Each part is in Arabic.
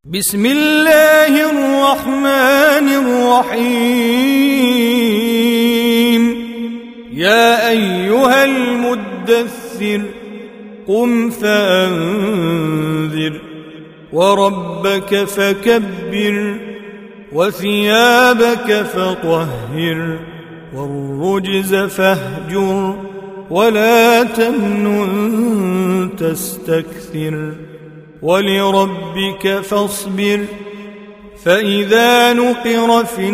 بسم الله الرحمن الرحيم. يا أيها المدثر قم فأنذر وربك فكبر وثيابك فطهر والرجز فاهجر ولا تمنن تستكثر ولربك فاصبر فإذا نقر في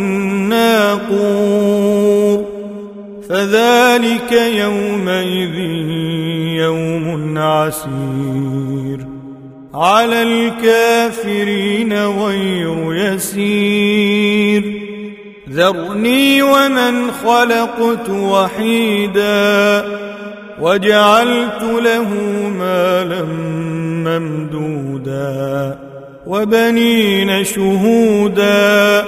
الناقور فذلك يومئذ يوم عسير على الكافرين غير يسير. ذرني ومن خلقت وحيدا وجعلت له مالا ممدودا وبنين شهودا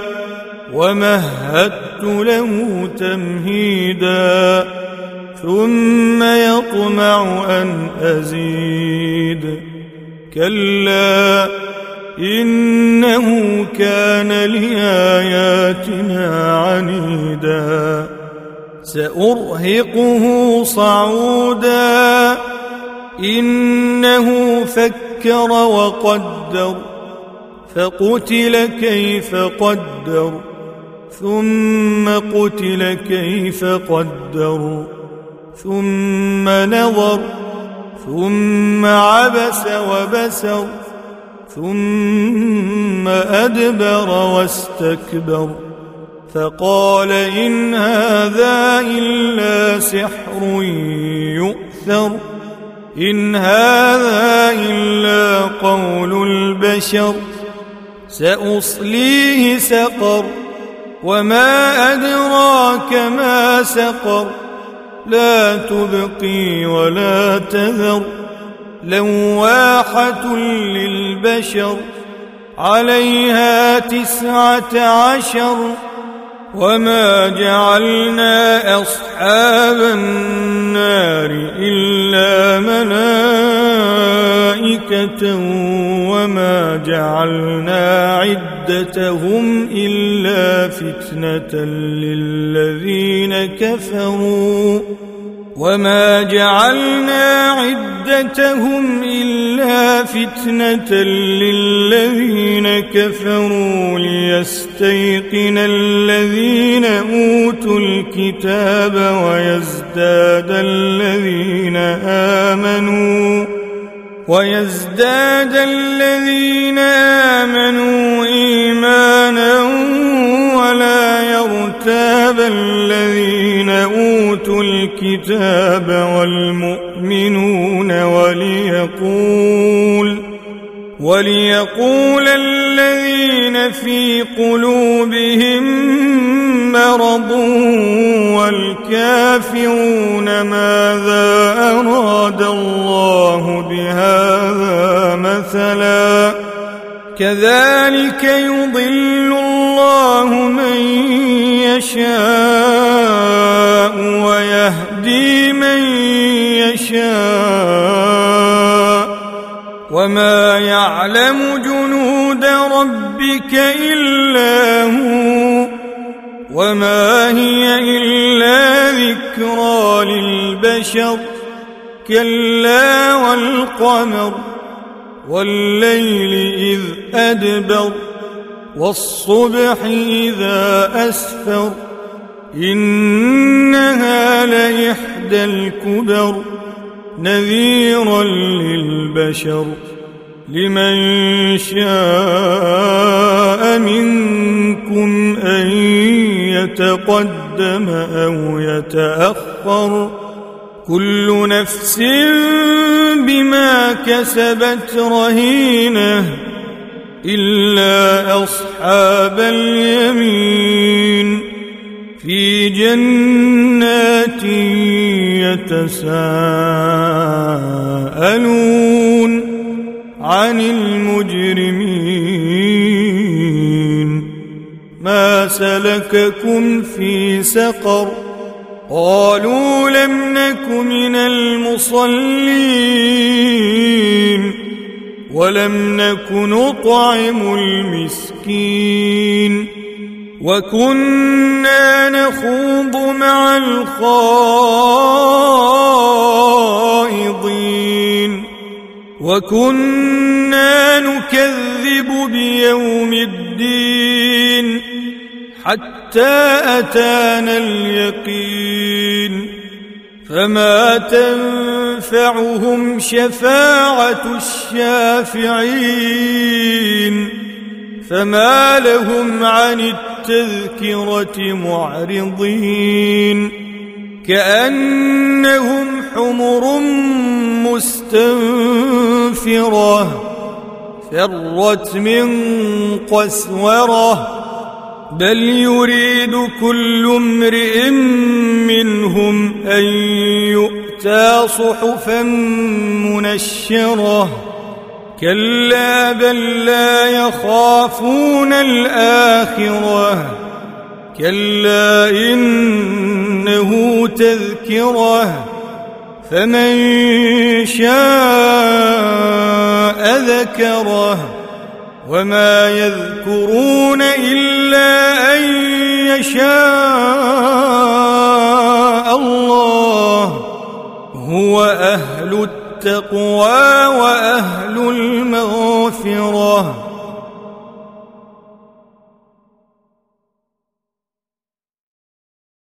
ومهدت له تمهيدا ثم يطمع أن أزيد كلا إنه كان لآياتنا عنيدا سأرهقه صعودا إنه فكر وقدر فقتل كيف قدر ثم قتل كيف قدر ثم نظر ثم عبس وبسر ثم أدبر واستكبر فقال إن هذا إلا سحر يؤثر إن هذا إلا قول البشر سأصليه سقر وما أدراك ما سقر لا تبقي ولا تذر لواحة للبشر عليها 19 وما جعلنا أصحاب النار إلا ملائكة وما جعلنا عدتهم إلا فتنة للذين كفروا وما جعلنا عدتهم إلا فتنة للذين كفروا ليستيقن الذين أوتوا الكتاب ويزداد الذين آمنوا إيمانا ولا يرتاب الذين أوتوا الكتاب والمؤمنون وليقول الذين في قلوبهم مرض والكافرون ماذا أراد الله بهذا مثلا كذلك يضل الله من يشاء ويهدي من يشاء وما يعلم جنود ربك إلا هو وما هي إلا ذكرى للبشر كلا والقمر والليل إذ أدبر والصبح إذا أسفر إنها لإحدى الكبر نذيرا للبشر لمن شاء منكم أن يتقدم أو يتأخر كل نفس بما كسبت رهينة إلا أصحاب اليمين في جنات يتساءلون عن المجرمين ما سلككم في سقر قالوا لم نك من المصلين ولم نك نطعم المسكين وكنا نخوض مع الخائضين وكنا نكذب بيوم الدين حتى أتانا اليقين فما تنفعهم شفاعة الشافعين فما لهم عن التذكرة معرضين كأنهم حمر مستنفرة فرت من قسورة بل يريد كل امرئ منهم أن يؤتى صحفا منشرة كلا بل لا يخافون الآخرة كلا إنه تذكرة فمن شاء ذكره وما يذكرون إلا أن يشاء الله هو أهل التقوى وأهل المغفرة